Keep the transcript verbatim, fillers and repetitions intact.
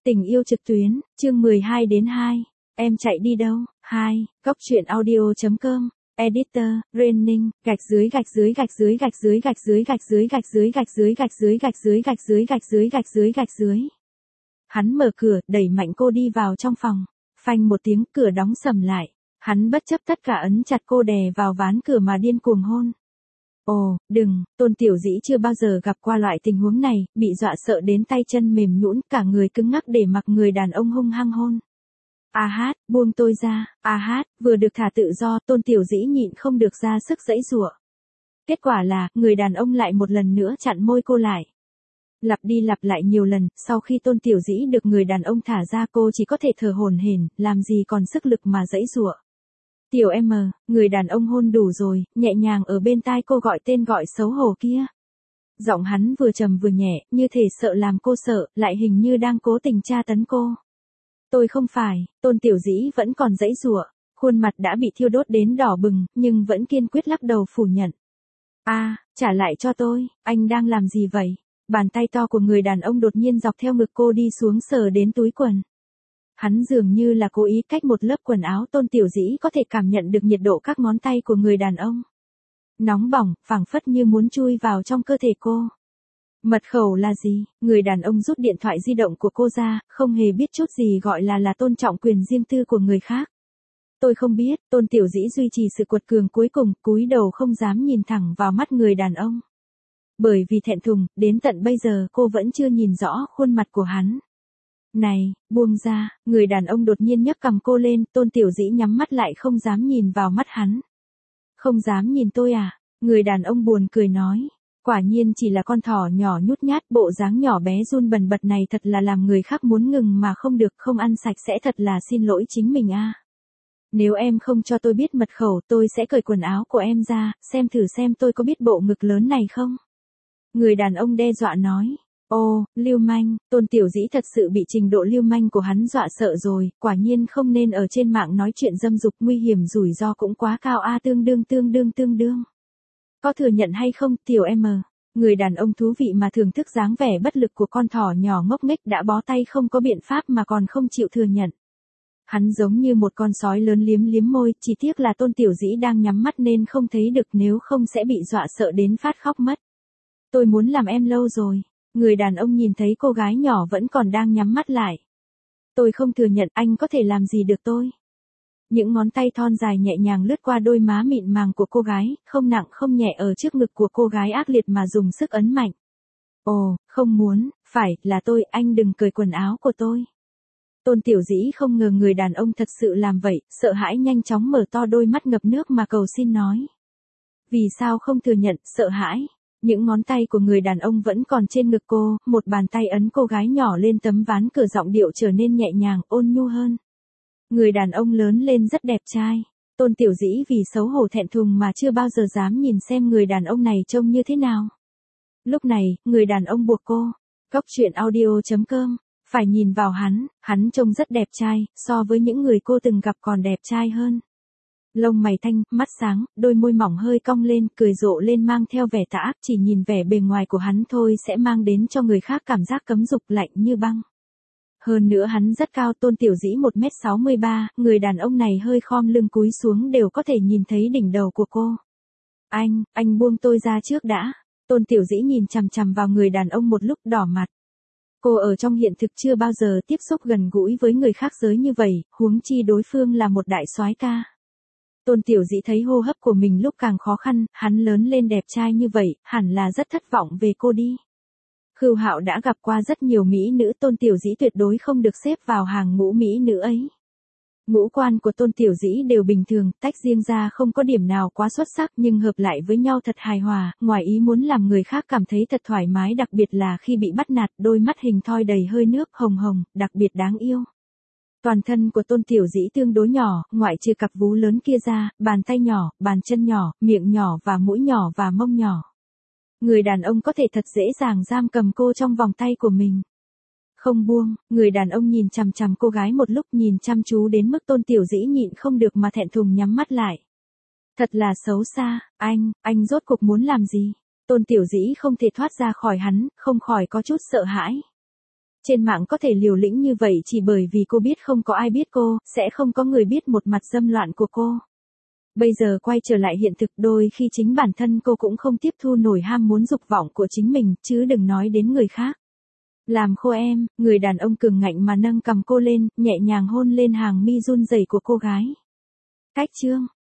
Tình yêu trực tuyến, chương mười hai đến hai. Em chạy đi đâu? hai. Góc truyện audio chấm com. Editor, Renning, gạch dưới gạch dưới gạch dưới gạch dưới gạch dưới gạch dưới gạch dưới gạch dưới gạch dưới gạch dưới gạch dưới gạch dưới gạch dưới gạch dưới. Hắn mở cửa, đẩy mạnh cô đi vào trong phòng. Phanh một tiếng, cửa đóng sầm lại. Hắn bất chấp tất cả ấn chặt cô đè vào ván cửa mà điên cuồng hôn. Ồ, đừng, Tôn Tiểu Dĩ chưa bao giờ gặp qua loại tình huống này, bị dọa sợ đến tay chân mềm nhũn, cả người cứng ngắc để mặc người đàn ông hung hăng hôn. A hát, buông tôi ra, A hát, vừa được thả tự do, Tôn Tiểu Dĩ nhịn không được ra sức giãy giụa. Kết quả là, người đàn ông lại một lần nữa chặn môi cô lại. Lặp đi lặp lại nhiều lần, sau khi Tôn Tiểu Dĩ được người đàn ông thả ra cô chỉ có thể thở hổn hển, làm gì còn sức lực mà giãy giụa. Tiểu em, người đàn ông hôn đủ rồi, nhẹ nhàng ở bên tai cô gọi tên gọi xấu hổ kia. Giọng hắn vừa trầm vừa nhẹ, như thể sợ làm cô sợ, lại hình như đang cố tình tra tấn cô. Tôi không phải, Tôn Tiểu Dĩ vẫn còn giãy giụa, khuôn mặt đã bị thiêu đốt đến đỏ bừng, nhưng vẫn kiên quyết lắc đầu phủ nhận. A, à, trả lại cho tôi, anh đang làm gì vậy? Bàn tay to của người đàn ông đột nhiên dọc theo ngực cô đi xuống sờ đến túi quần. Hắn dường như là cố ý cách một lớp quần áo, Tôn Tiểu Dĩ có thể cảm nhận được nhiệt độ các ngón tay của người đàn ông. Nóng bỏng, phảng phất như muốn chui vào trong cơ thể cô. Mật khẩu là gì? Người đàn ông rút điện thoại di động của cô ra, không hề biết chút gì gọi là là tôn trọng quyền riêng tư của người khác. Tôi không biết, Tôn Tiểu Dĩ duy trì sự quật cường cuối cùng, cúi đầu không dám nhìn thẳng vào mắt người đàn ông. Bởi vì thẹn thùng, đến tận bây giờ cô vẫn chưa nhìn rõ khuôn mặt của hắn. Này, buông ra, người đàn ông đột nhiên nhấc cằm cô lên, Tôn Tiểu Dĩ nhắm mắt lại không dám nhìn vào mắt hắn. Không dám nhìn tôi à? Người đàn ông buồn cười nói. Quả nhiên chỉ là con thỏ nhỏ nhút nhát, bộ dáng nhỏ bé run bần bật này thật là làm người khác muốn ngừng mà không được, không ăn sạch sẽ thật là xin lỗi chính mình a. Nếu em không cho tôi biết mật khẩu, tôi sẽ cởi quần áo của em ra, xem thử xem tôi có biết bộ ngực lớn này không? Người đàn ông đe dọa nói. Ô, lưu manh, Tôn Tiểu Dĩ thật sự bị trình độ lưu manh của hắn dọa sợ rồi, quả nhiên không nên ở trên mạng nói chuyện dâm dục, nguy hiểm rủi ro cũng quá cao a, tương đương tương đương tương đương. Có thừa nhận hay không, Tiểu em? Người đàn ông thú vị mà thưởng thức dáng vẻ bất lực của con thỏ nhỏ ngốc nghếch đã bó tay không có biện pháp mà còn không chịu thừa nhận. Hắn giống như một con sói lớn liếm liếm môi, chỉ tiếc là Tôn Tiểu Dĩ đang nhắm mắt nên không thấy được, nếu không sẽ bị dọa sợ đến phát khóc mất. Tôi muốn làm em lâu rồi. Người đàn ông nhìn thấy cô gái nhỏ vẫn còn đang nhắm mắt lại. Tôi không thừa nhận, anh có thể làm gì được tôi? Những ngón tay thon dài nhẹ nhàng lướt qua đôi má mịn màng của cô gái, không nặng không nhẹ ở trước ngực của cô gái ác liệt mà dùng sức ấn mạnh. Ồ, không muốn, phải, là tôi, anh đừng cởi quần áo của tôi. Tôn Tiểu Dĩ không ngờ người đàn ông thật sự làm vậy, sợ hãi nhanh chóng mở to đôi mắt ngập nước mà cầu xin nói. Vì sao không thừa nhận, sợ hãi? Những ngón tay của người đàn ông vẫn còn trên ngực cô, một bàn tay ấn cô gái nhỏ lên tấm ván cửa, giọng điệu trở nên nhẹ nhàng, ôn nhu hơn. Người đàn ông lớn lên rất đẹp trai. Tôn Tiểu Dĩ vì xấu hổ thẹn thùng mà chưa bao giờ dám nhìn xem người đàn ông này trông như thế nào. Lúc này, người đàn ông buộc cô. Góc truyện audio chấm com. Phải nhìn vào hắn, hắn trông rất đẹp trai, so với những người cô từng gặp còn đẹp trai hơn. Lông mày thanh, mắt sáng, đôi môi mỏng hơi cong lên, cười rộ lên mang theo vẻ tà ác, chỉ nhìn vẻ bề ngoài của hắn thôi sẽ mang đến cho người khác cảm giác cấm dục lạnh như băng. Hơn nữa hắn rất cao, Tôn Tiểu Dĩ một mét sáu mươi ba, người đàn ông này hơi khom lưng cúi xuống đều có thể nhìn thấy đỉnh đầu của cô. Anh, anh buông tôi ra trước đã. Tôn Tiểu Dĩ nhìn chằm chằm vào người đàn ông một lúc đỏ mặt. Cô ở trong hiện thực chưa bao giờ tiếp xúc gần gũi với người khác giới như vậy, huống chi đối phương là một đại soái ca. Tôn Tiểu Dĩ thấy hô hấp của mình lúc càng khó khăn, hắn lớn lên đẹp trai như vậy, hẳn là rất thất vọng về cô đi. Khưu Hạo đã gặp qua rất nhiều mỹ nữ, Tôn Tiểu Dĩ tuyệt đối không được xếp vào hàng ngũ mỹ nữ ấy. Ngũ quan của Tôn Tiểu Dĩ đều bình thường, tách riêng ra không có điểm nào quá xuất sắc nhưng hợp lại với nhau thật hài hòa, ngoài ý muốn làm người khác cảm thấy thật thoải mái, đặc biệt là khi bị bắt nạt, đôi mắt hình thoi đầy hơi nước hồng hồng, đặc biệt đáng yêu. Toàn thân của Tôn Tiểu Dĩ tương đối nhỏ, ngoại trừ cặp vú lớn kia ra, bàn tay nhỏ, bàn chân nhỏ, miệng nhỏ và mũi nhỏ và mông nhỏ. Người đàn ông có thể thật dễ dàng giam cầm cô trong vòng tay của mình. Không buông, người đàn ông nhìn chằm chằm cô gái một lúc, nhìn chăm chú đến mức Tôn Tiểu Dĩ nhịn không được mà thẹn thùng nhắm mắt lại. Thật là xấu xa, anh, anh rốt cuộc muốn làm gì? Tôn Tiểu Dĩ không thể thoát ra khỏi hắn, không khỏi có chút sợ hãi. Trên mạng có thể liều lĩnh như vậy chỉ bởi vì cô biết không có ai biết cô, sẽ không có người biết một mặt dâm loạn của cô. Bây giờ quay trở lại hiện thực, đôi khi chính bản thân cô cũng không tiếp thu nổi ham muốn dục vọng của chính mình, chứ đừng nói đến người khác. Làm khô em, người đàn ông cường ngạnh mà nâng cằm cô lên, nhẹ nhàng hôn lên hàng mi run rẩy của cô gái. Cách chương